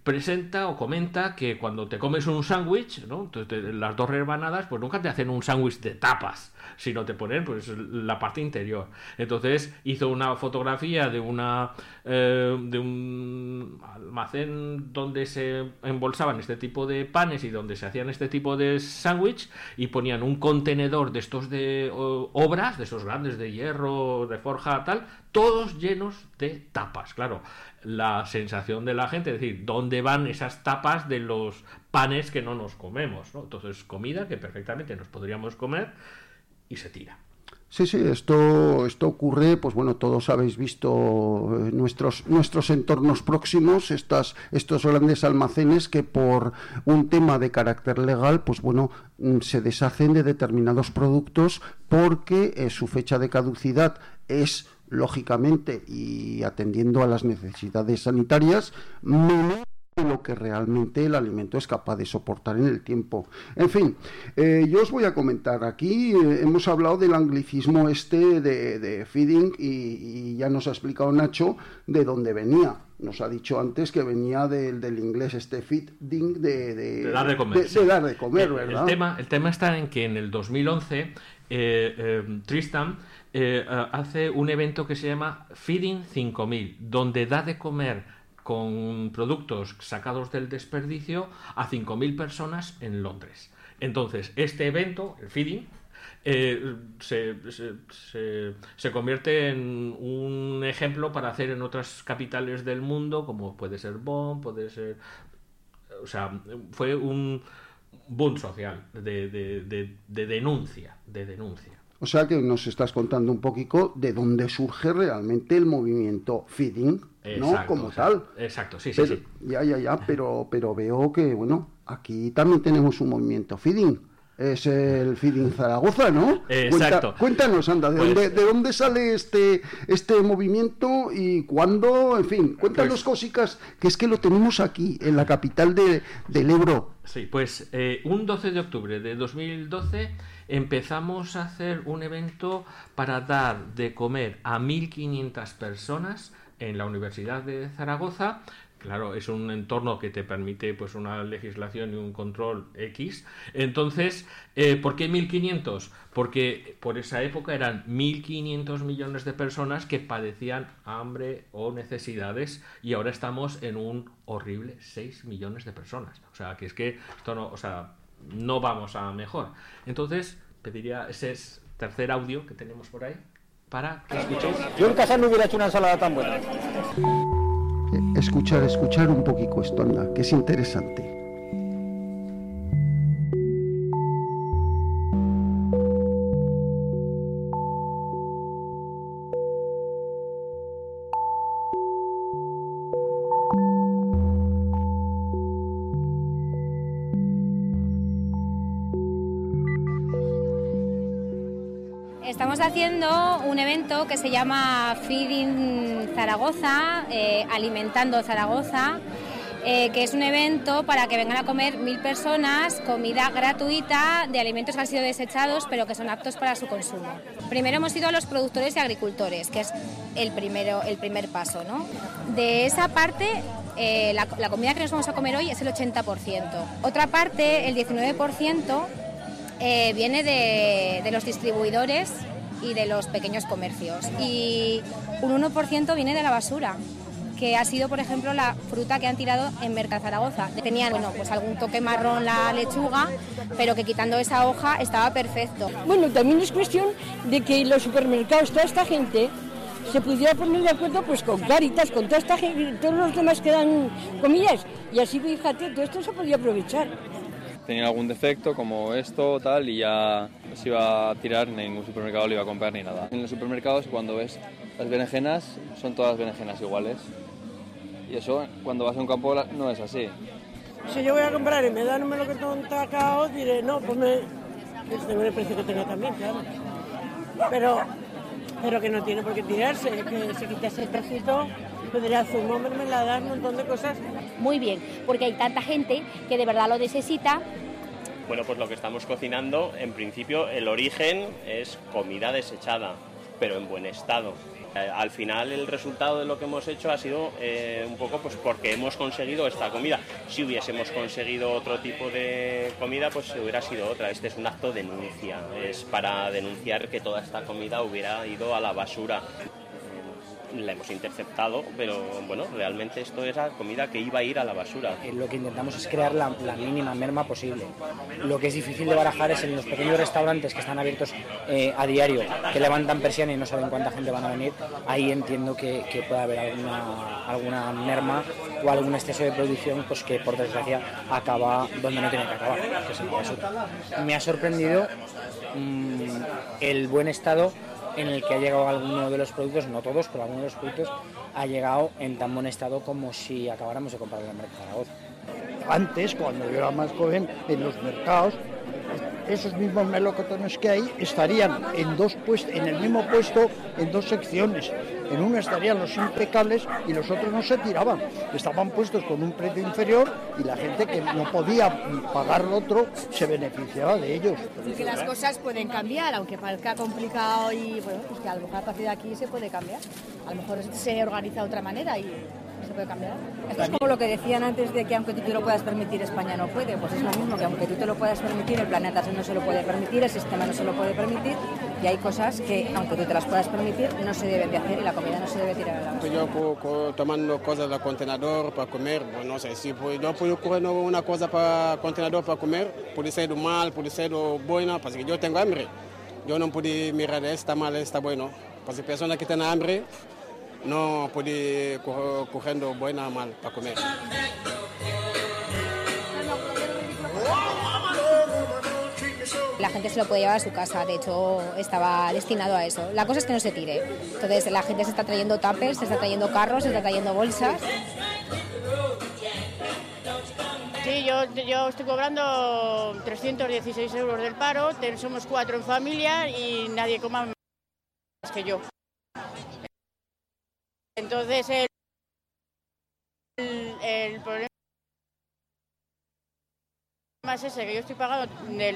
presenta o comenta que cuando te comes un sándwich, ¿no? Entonces, te, las dos rebanadas, pues nunca te hacen un sándwich de tapas, sino te ponen pues la parte interior. Entonces hizo una fotografía de una eh, de un almacén donde se embolsaban este tipo de panes y donde se hacían este tipo de sándwich, y ponían un contenedor de estos de o, obras, de esos grandes de hierro, de forja, tal, todos llenos de tapas. Claro, la sensación de la gente, es decir, ¿dónde van esas tapas de los panes que no nos comemos, ¿no? Entonces, comida que perfectamente nos podríamos comer y se tira. Sí, sí, esto, esto ocurre, pues bueno, todos habéis visto eh, nuestros, nuestros entornos próximos, estas, estos grandes almacenes que por un tema de carácter legal, pues bueno, se deshacen de determinados productos porque eh, su fecha de caducidad es, lógicamente, y atendiendo a las necesidades sanitarias, menor de lo que realmente el alimento es capaz de soportar en el tiempo. En fin, eh, yo os voy a comentar aquí, eh, hemos hablado del anglicismo este de, de feeding y, y ya nos ha explicado Nacho de dónde venía. Nos ha dicho antes que venía del, del inglés este feeding de, de, de dar de comer, de, sí. de dar de comer, el, ¿verdad? El tema, el tema está en que en el dos mil once eh, eh, Tristan eh, hace un evento que se llama Feeding cinco mil, donde da de comer con productos sacados del desperdicio a cinco mil personas en Londres. Entonces, este evento, el Feeding, eh, se, se, se, se convierte en un ejemplo para hacer en otras capitales del mundo, como puede ser Bonn, puede ser... O sea, fue un boom social de, de, de, de denuncia, de denuncia. O sea que nos estás contando un poquito de dónde surge realmente el movimiento feeding, ¿no? Exacto, Como o sea, tal. Exacto, sí, pero, sí, sí. Ya, ya, ya, pero, pero veo que, bueno, aquí también tenemos un movimiento feeding. Es el Feeding Zaragoza, ¿no? Exacto. Cuenta, cuéntanos, anda, ¿de, pues, dónde, ¿de dónde sale este, este movimiento y cuándo? En fin, cuéntanos pues, cositas, que es que lo tenemos aquí, en la capital de, del Ebro. Sí, pues eh, un doce de octubre de dos mil doce empezamos a hacer un evento para dar de comer a mil quinientas personas en la Universidad de Zaragoza. Claro, es un entorno que te permite pues una legislación y un control X. Entonces, eh, ¿por qué mil quinientos? Porque por esa época eran mil quinientos millones de personas que padecían hambre o necesidades, y ahora estamos en un horrible seis millones de personas. O sea, que es que esto no, o sea, no vamos a mejor. Entonces, pediría ese es tercer audio que tenemos por ahí para que escuchéis. Yo en casa no hubiera hecho una ensalada tan buena. Escuchar, escuchar un poquito esto, anda, que es interesante. Estamos haciendo un evento que se llama Feeding Zaragoza, eh, Alimentando Zaragoza, eh, que es un evento para que vengan a comer mil personas, comida gratuita de alimentos que han sido desechados pero que son aptos para su consumo. Primero hemos ido a los productores y agricultores, que es el, primero, el primer paso, ¿no? De esa parte, eh, la, la comida que nos vamos a comer hoy es el ochenta por ciento. Otra parte, el diecinueve por ciento, Eh, viene de, de los distribuidores y de los pequeños comercios, y un uno por ciento viene de la basura, que ha sido, por ejemplo, la fruta que han tirado en Merca Zaragoza. Tenían, bueno, pues algún toque marrón la lechuga, pero que quitando esa hoja estaba perfecto. Bueno, también es cuestión de que los supermercados, toda esta gente, se pudiera poner de acuerdo pues con Cáritas, con toda esta gente, todos los demás que dan comillas, y así, fíjate, todo esto se podía aprovechar. Tenía algún defecto como esto tal y ya no se iba a tirar, ni ningún supermercado lo iba a comprar ni nada. En los supermercados, cuando ves las berenjenas, son todas berenjenas iguales, y eso cuando vas a un campo no es así. Si yo voy a comprar y me dan lo que tengo cacao, diré no, pues me pues tengo el precio que tenga también, claro, pero pero que no tiene por qué tirarse, que se quita ese trocito. Podría zumo, mermelada, un montón de cosas. Muy bien, porque hay tanta gente que de verdad lo necesita. Bueno, pues lo que estamos cocinando, en principio, el origen es comida desechada, pero en buen estado. Eh, al final el resultado de lo que hemos hecho ha sido eh, un poco pues porque hemos conseguido esta comida. Si hubiésemos conseguido otro tipo de comida, pues hubiera sido otra. Este es un acto de denuncia, es para denunciar que toda esta comida hubiera ido a la basura. La hemos interceptado, pero bueno, realmente esto era comida que iba a ir a la basura. Lo que intentamos es crear la, la mínima merma posible. Lo que es difícil de barajar es en los pequeños restaurantes que están abiertos eh, a diario, que levantan persiana y no saben cuánta gente van a venir. Ahí entiendo que, que puede haber alguna, alguna merma o algún exceso de producción, pues que por desgracia acaba donde no tiene que acabar, que es en la basura. Me ha sorprendido mmm, el buen estado en el que ha llegado alguno de los productos, no todos, pero alguno de los productos ha llegado en tan buen estado como si acabáramos de comprar en el mercado de Zaragoza. Antes, cuando yo era más joven, en los mercados, esos mismos melocotones que hay estarían en, dos puest- en el mismo puesto en dos secciones. En una estarían los impecables y los otros no se tiraban. Estaban puestos con un precio inferior y la gente que no podía pagar el otro se beneficiaba de ellos. Y que las cosas pueden cambiar, aunque parezca complicado y bueno, pues que a lo mejor a partir de aquí se puede cambiar. A lo mejor se organiza de otra manera y se puede cambiar. Esto es como lo que decían antes de que aunque tú te lo puedas permitir, España no puede. Pues es lo mismo, que aunque tú te lo puedas permitir, el planeta no se lo puede permitir, el sistema no se lo puede permitir, y hay cosas que aunque tú te las puedas permitir, no se deben de hacer y la comida no se debe tirar a la basura. Yo co- co- tomando cosas del contenedor para comer, bueno, no sé si pues, yo puedo coger una cosa para contenedor para comer, puede ser mal, puede ser bueno, porque yo tengo hambre. Yo no puedo mirar está mal, está bueno. Porque personas que tienen hambre no puede co- cogiendo buena mal para comer. La gente se lo puede llevar a su casa, de hecho estaba destinado a eso. La cosa es que no se tire. Entonces la gente se está trayendo tuppers, se está trayendo carros, se está trayendo bolsas. Sí, yo, yo estoy cobrando trescientos dieciséis euros del paro, somos cuatro en familia y nadie coma más que yo. Entonces el, el, el problema es ese, que yo estoy pagando del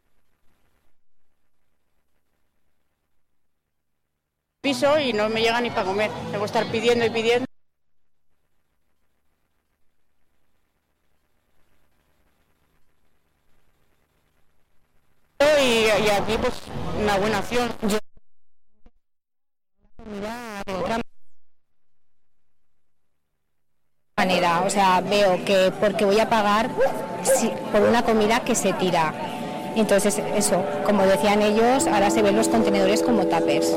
piso y no me llega ni para comer. Tengo que estar pidiendo y pidiendo. Y, y aquí pues una buena acción. Yo... de otra manera, o sea, veo que porque voy a pagar si, por una comida que se tira. Entonces, eso, como decían ellos, ahora se ven los contenedores como tuppers.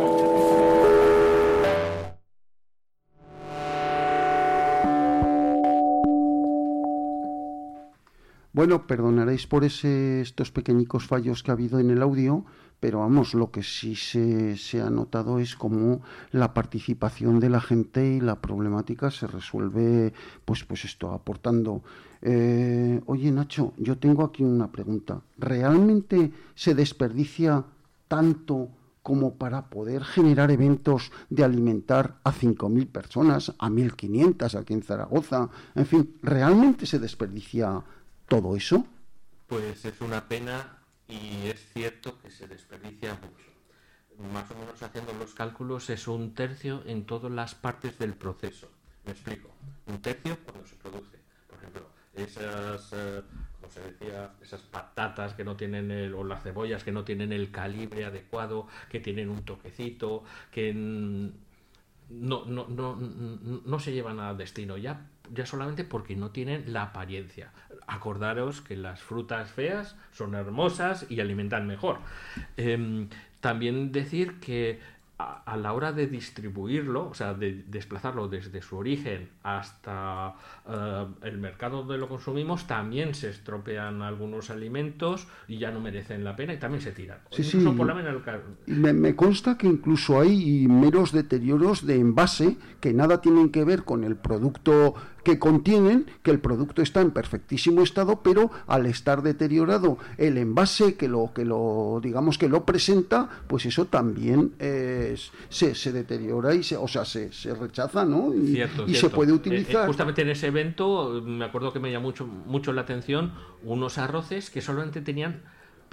Bueno, perdonaréis por ese, estos pequeñicos fallos que ha habido en el audio, pero vamos, lo que sí se, se ha notado es cómo la participación de la gente y la problemática se resuelve, pues, pues esto, aportando. Eh, oye, Nacho, yo tengo aquí una pregunta. ¿Realmente se desperdicia tanto como para poder generar eventos de alimentar a cinco mil personas, a mil quinientas aquí en Zaragoza? En fin, ¿realmente se desperdicia todo eso? Pues es una pena y es cierto que se desperdicia mucho. Más o menos haciendo los cálculos es un tercio en todas las partes del proceso. Me explico. Un tercio cuando se produce. Por ejemplo, esas, eh, como se decía, esas patatas que no tienen el, o las cebollas que no tienen el calibre adecuado, que tienen un toquecito, que no, no, no, no, no se llevan a destino ya, ya solamente porque no tienen la apariencia. Acordaros que las frutas feas son hermosas y alimentan mejor. Eh, también decir que a, a la hora de distribuirlo, o sea, de desplazarlo desde su origen hasta uh, el mercado donde lo consumimos, también se estropean algunos alimentos y ya no merecen la pena y también se tiran. Sí, incluso sí. por la el... me, me consta que incluso hay meros deterioros de envase que nada tienen que ver con el producto que contienen, que el producto está en perfectísimo estado, pero al estar deteriorado el envase que lo que lo digamos que lo presenta, pues eso también eh, se, se deteriora y se, o sea, se, se rechaza, ¿no? Y, cierto, y cierto. se puede utilizar. Eh, eh, justamente en ese evento me acuerdo que me llamó mucho, mucho la atención unos arroces que solamente tenían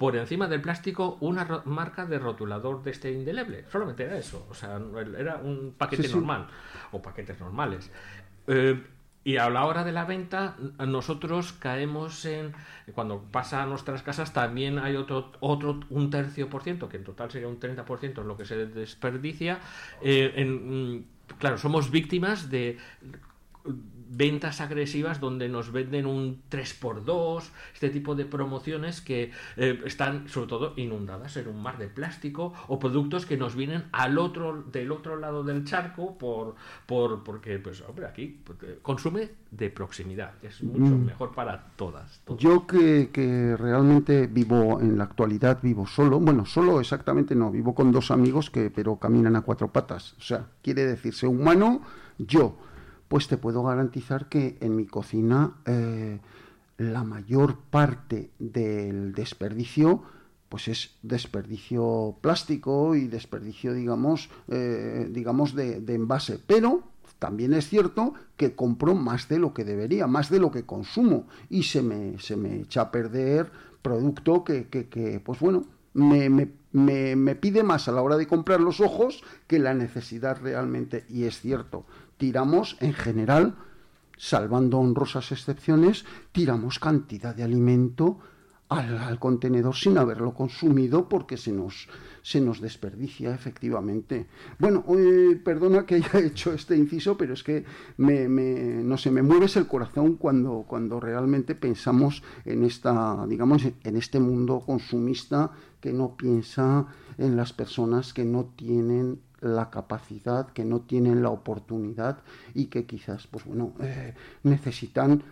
por encima del plástico una ro- marca de rotulador de este indeleble. Solamente era eso, o sea, era un paquete Sí, sí. normal o paquetes normales. Eh, y a la hora de la venta, nosotros caemos en, cuando pasa a nuestras casas, también hay otro, otro un tercio por ciento, que en total sería un treinta por ciento en lo que se desperdicia. Eh, en, claro, somos víctimas de ventas agresivas donde nos venden un tres por dos, este tipo de promociones que eh, están sobre todo inundadas en un mar de plástico, o productos que nos vienen al otro del otro lado del charco por por porque pues hombre, aquí consume de proximidad, es mucho Mm. mejor para todas, todas. Yo que, que realmente vivo, en la actualidad vivo solo, bueno, solo exactamente no, vivo con dos amigos que pero caminan a cuatro patas, o sea, quiere decirse humano, yo, pues te puedo garantizar que en mi cocina eh, la mayor parte del desperdicio pues es desperdicio plástico y desperdicio, digamos, eh, digamos de, de envase, pero también es cierto que compro más de lo que debería, más de lo que consumo, y se me, se me echa a perder producto que, que, que pues bueno, me, me, me, me pide más a la hora de comprar los ojos que la necesidad realmente, y es cierto, tiramos en general, salvando honrosas excepciones, tiramos cantidad de alimento al, al contenedor sin haberlo consumido porque se nos, se nos desperdicia efectivamente. Bueno, eh, perdona que haya hecho este inciso, pero es que me, me, no sé, me mueves el corazón cuando, cuando realmente pensamos en esta, digamos, en este mundo consumista que no piensa en las personas que no tienen la capacidad, que no tienen la oportunidad y que quizás, pues bueno, eh, necesitan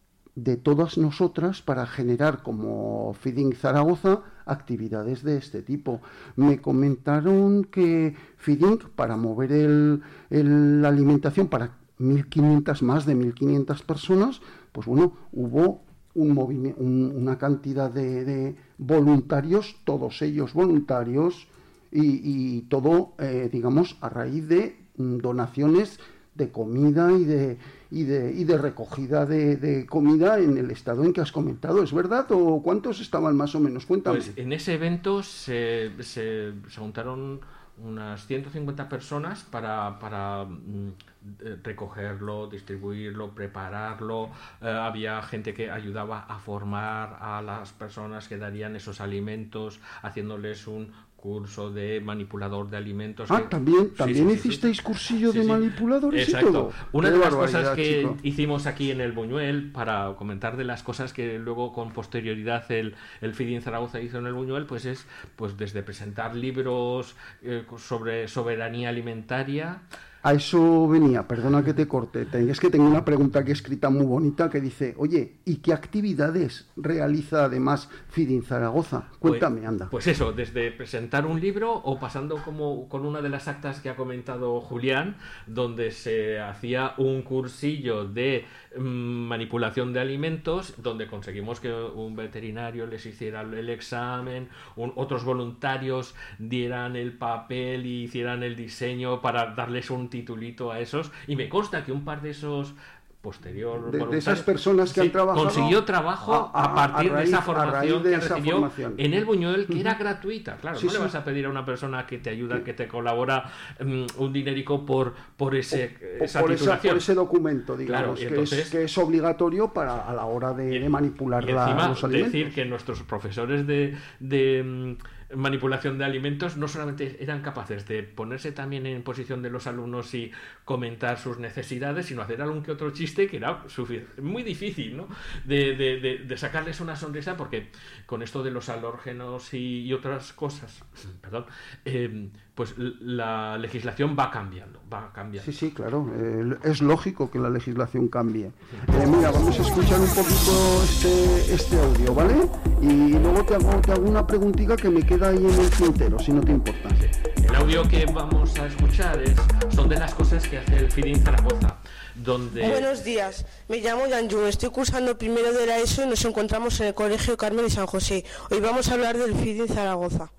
de todas nosotras para generar como Feeding Zaragoza actividades de este tipo. Me comentaron que Feeding, para mover el, el, la alimentación para mil quinientas, más de mil quinientas personas, pues bueno, hubo un movimiento, un, una cantidad de, de voluntarios, todos ellos voluntarios, y, y todo, eh, digamos, a raíz de mm, donaciones de comida y de, y de, y de recogida de, de comida en el estado en que has comentado. ¿Es verdad? ¿O cuántos estaban más o menos? Cuéntame. Pues en ese evento se, se, se juntaron unas ciento cincuenta personas para, para mm, recogerlo, distribuirlo, prepararlo. Eh, había gente que ayudaba a formar a las personas que darían esos alimentos, haciéndoles un curso de manipulador de alimentos. Ah, que... también, también sí, sí, hicisteis sí, sí. cursillo Sí, de sí. manipuladores. Exacto. Y todo. Una Qué de las barbaridad, cosas que chico. hicimos aquí en el Buñuel, para comentar de las cosas que luego con posterioridad el, el Feeding Zaragoza hizo en el Buñuel, pues es pues desde presentar libros eh, sobre soberanía alimentaria. A eso venía, perdona que te corte. Es que tengo una pregunta aquí escrita muy bonita que dice, oye, ¿y qué actividades realiza además Feeding Zaragoza? Cuéntame, pues, anda. Pues eso, desde presentar un libro o pasando como con una de las actas que ha comentado Julián, donde se hacía un cursillo de mmm, manipulación de alimentos, donde conseguimos que un veterinario les hiciera el examen, un, otros voluntarios dieran el papel y hicieran el diseño para darles un titulito a esos, y me consta que un par de esos posterior de, de esas personas que sí, han trabajado consiguió trabajo a, a, a partir a raíz, de esa formación de que esa recibió formación. En el Buñuel, que era gratuita. Claro, sí, no sí. le vas a pedir a una persona que te ayuda, que te colabora um, un dinerico por, por ese o, esa por, titulación. Esa, por ese documento, digamos, claro, que, entonces, es, que es obligatorio para a la hora de, y, de manipular y encima, la, los alimentos. Decir que nuestros profesores de, de um, manipulación de alimentos no solamente eran capaces de ponerse también en posición de los alumnos y comentar sus necesidades, sino hacer algún que otro chiste que era muy difícil, ¿no? de, de, de, de sacarles una sonrisa, porque con esto de los alérgenos y, y otras cosas, perdón, eh, pues la legislación va cambiando, va cambiando. Sí, sí, claro, eh, es lógico que la legislación cambie. Eh, mira, vamos a escuchar un poquito este, este audio, ¿vale? Y luego te hago, te hago una preguntita que me queda ahí en el tintero, si no te importa. El audio que vamos a escuchar es, son de las cosas que hace el Feeding Zaragoza, donde... Buenos días, me llamo Yanjun, estoy cursando primero de la ESO y nos encontramos en el Colegio Carmen de San José. Hoy vamos a hablar del Feeding Zaragoza.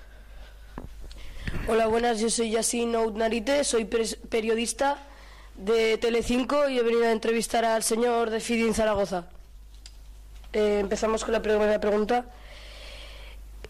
Hola, buenas, yo soy Yasin Outnarite, soy periodista de Telecinco y he venido a entrevistar al señor de Feeding Zaragoza. Eh, empezamos con la primera pregunta.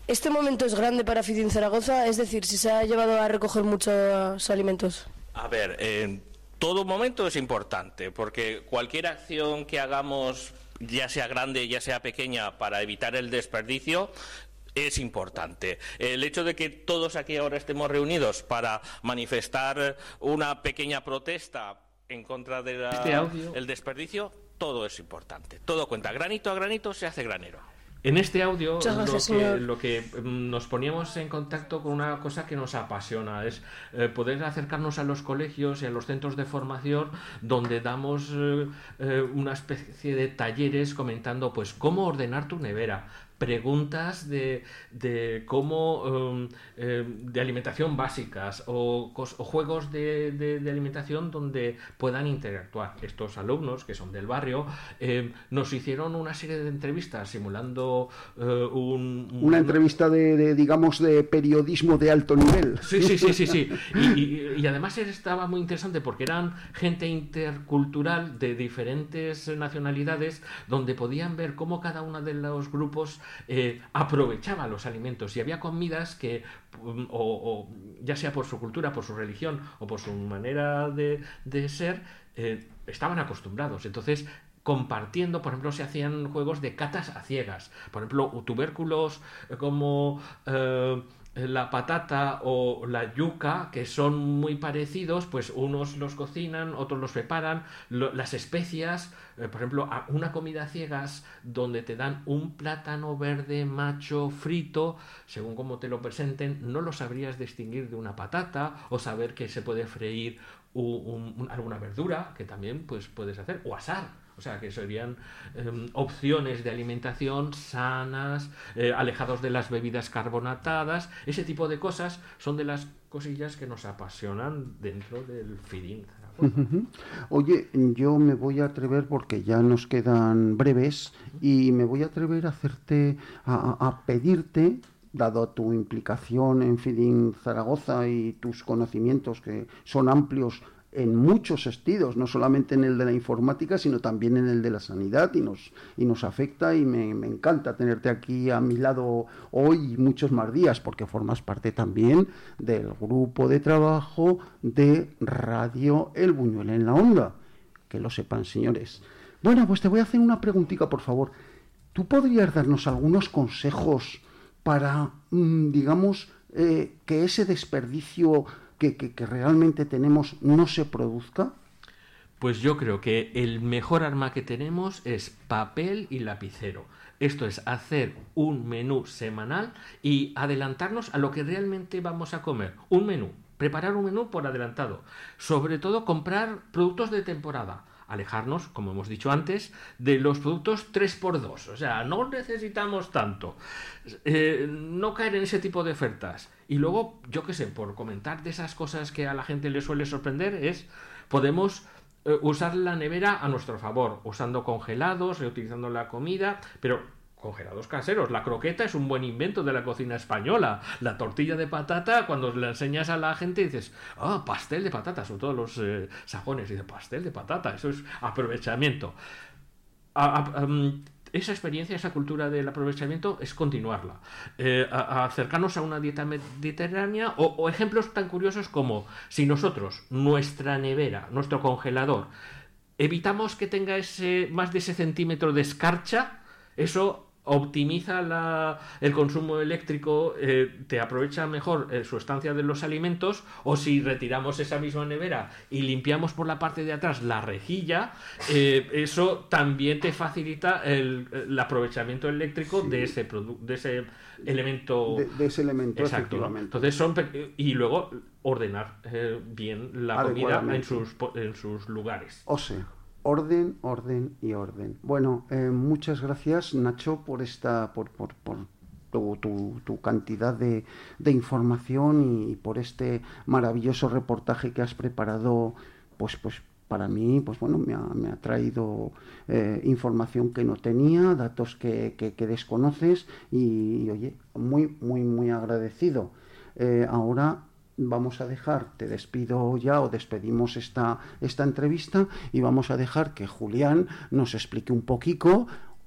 ¿Este momento es grande para Feeding Zaragoza? Es decir, si se ha llevado a recoger muchos alimentos. A ver, eh, todo momento es importante, porque cualquier acción que hagamos, ya sea grande, ya sea pequeña, para evitar el desperdicio, es importante. El hecho de que todos aquí ahora estemos reunidos para manifestar una pequeña protesta en contra del Este audio... desperdicio, todo es importante. Todo cuenta. Granito a granito se hace granero. En este audio gracias, lo, que, señor. lo que nos poníamos en contacto con una cosa que nos apasiona, es eh, poder acercarnos a los colegios y a los centros de formación donde damos eh, eh, una especie de talleres comentando pues cómo ordenar tu nevera, preguntas de, de cómo um, eh, de alimentación básicas o, cos, o juegos de, de, de alimentación donde puedan interactuar. Estos alumnos que son del barrio eh, nos hicieron una serie de entrevistas simulando eh, un, un, una entrevista de, de digamos de periodismo de alto nivel. Sí, sí, sí, sí, sí. Y, y, y además estaba muy interesante porque eran gente intercultural de diferentes nacionalidades donde podían ver cómo cada uno de los grupos Eh, aprovechaba los alimentos y había comidas que o, o ya sea por su cultura, por su religión o por su manera de, de ser eh, estaban acostumbrados. Entonces compartiendo, por ejemplo, se hacían juegos de catas a ciegas, por ejemplo, tubérculos como eh, la patata o la yuca, que son muy parecidos, pues unos los cocinan, otros los preparan, lo, las especias, eh, por ejemplo, una comida a ciegas donde te dan un plátano verde macho frito, según cómo te lo presenten, no lo sabrías distinguir de una patata, o saber que se puede freír un, un, alguna verdura, que también pues puedes hacer, o asar. O sea, que serían eh, opciones de alimentación sanas, eh, alejados de las bebidas carbonatadas. Ese tipo de cosas son de las cosillas que nos apasionan dentro del Feeding Zaragoza. Uh-huh. Oye, yo me voy a atrever, porque ya nos quedan breves, y me voy a atrever a hacerte, a, a pedirte, dado tu implicación en Feeding Zaragoza y tus conocimientos que son amplios en muchos sentidos, no solamente en el de la informática, sino también en el de la sanidad, y nos, y nos afecta, y me, me encanta tenerte aquí a mi lado hoy y muchos más días, porque formas parte también del grupo de trabajo de Radio El Buñuel en la Onda, que lo sepan, señores. Bueno, pues te voy a hacer una preguntita, por favor. ¿Tú podrías darnos algunos consejos para, mmm, digamos, eh, que ese desperdicio Que, que, que realmente tenemos no se produzca? Pues yo creo que el mejor arma que tenemos es papel y lapicero. Esto es hacer un menú semanal y adelantarnos a lo que realmente vamos a comer. Un menú, preparar un menú por adelantado. Sobre todo comprar productos de temporada. Alejarnos, como hemos dicho antes, de los productos tres por dos. O sea, no necesitamos tanto. Eh, no caer en ese tipo de ofertas. Y luego, yo qué sé, por comentar de esas cosas que a la gente le suele sorprender, es podemos eh, usar la nevera a nuestro favor, usando congelados, reutilizando la comida, pero congelados caseros. La croqueta es un buen invento de la cocina española. La tortilla de patata, cuando la enseñas a la gente, dices, ah, oh, pastel de patata, sobre todo los eh, sajones, dice, pastel de patata, eso es aprovechamiento. A, a, um, esa experiencia, esa cultura del aprovechamiento es continuarla, eh, a, a acercarnos a una dieta mediterránea, o, o ejemplos tan curiosos como si nosotros, nuestra nevera, nuestro congelador, evitamos que tenga ese más de ese centímetro de escarcha, eso optimiza la, el consumo eléctrico, eh, te aprovecha mejor eh, su estancia de los alimentos. O si retiramos esa misma nevera y limpiamos por la parte de atrás la rejilla, eh, eso también te facilita el, el aprovechamiento eléctrico, sí, de ese producto, de ese elemento, de, de ese elemento, exacto, efectivamente. Entonces son y luego ordenar eh, bien la comida en sus en sus lugares. O sea, orden, orden y orden. Bueno, eh, muchas gracias, Nacho, por esta, por, por, por tu, tu, tu cantidad de, de información, y por este maravilloso reportaje que has preparado, pues, pues para mí, pues bueno, me ha, me ha traído eh, información que no tenía, datos que, que, que desconoces, y, y oye, muy, muy, muy agradecido. Eh, ahora vamos a dejar, te despido ya, o despedimos esta, esta entrevista, y vamos a dejar que Julián nos explique un poquito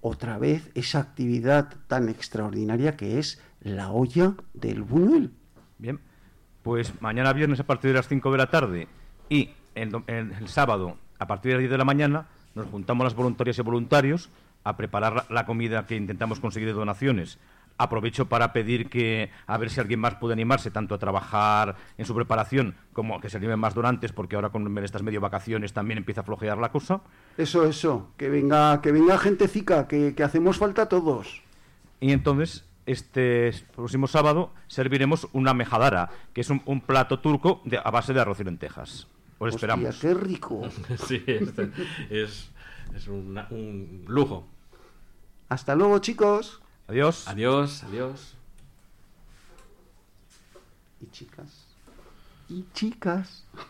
otra vez esa actividad tan extraordinaria que es la olla del Buñuel. Bien, pues mañana viernes a partir de las cinco de la tarde y el, el, el sábado a partir de las diez de la mañana nos juntamos las voluntarias y voluntarios a preparar la, la comida que intentamos conseguir de donaciones. Aprovecho para pedir que a ver si alguien más puede animarse tanto a trabajar en su preparación como que se animen más donantes, porque ahora con estas medio vacaciones también empieza a flojear la cosa. Eso, eso, que venga, que venga gentecica, que, que hacemos falta todos. Y entonces, este próximo sábado serviremos una mejadara, que es un, un plato turco de, a base de arroz y lentejas. Os esperamos. Hostia, qué rico. Sí, este, es, es una, un lujo. Hasta luego, chicos. Adiós. Adiós, adiós. Y chicas. Y chicas.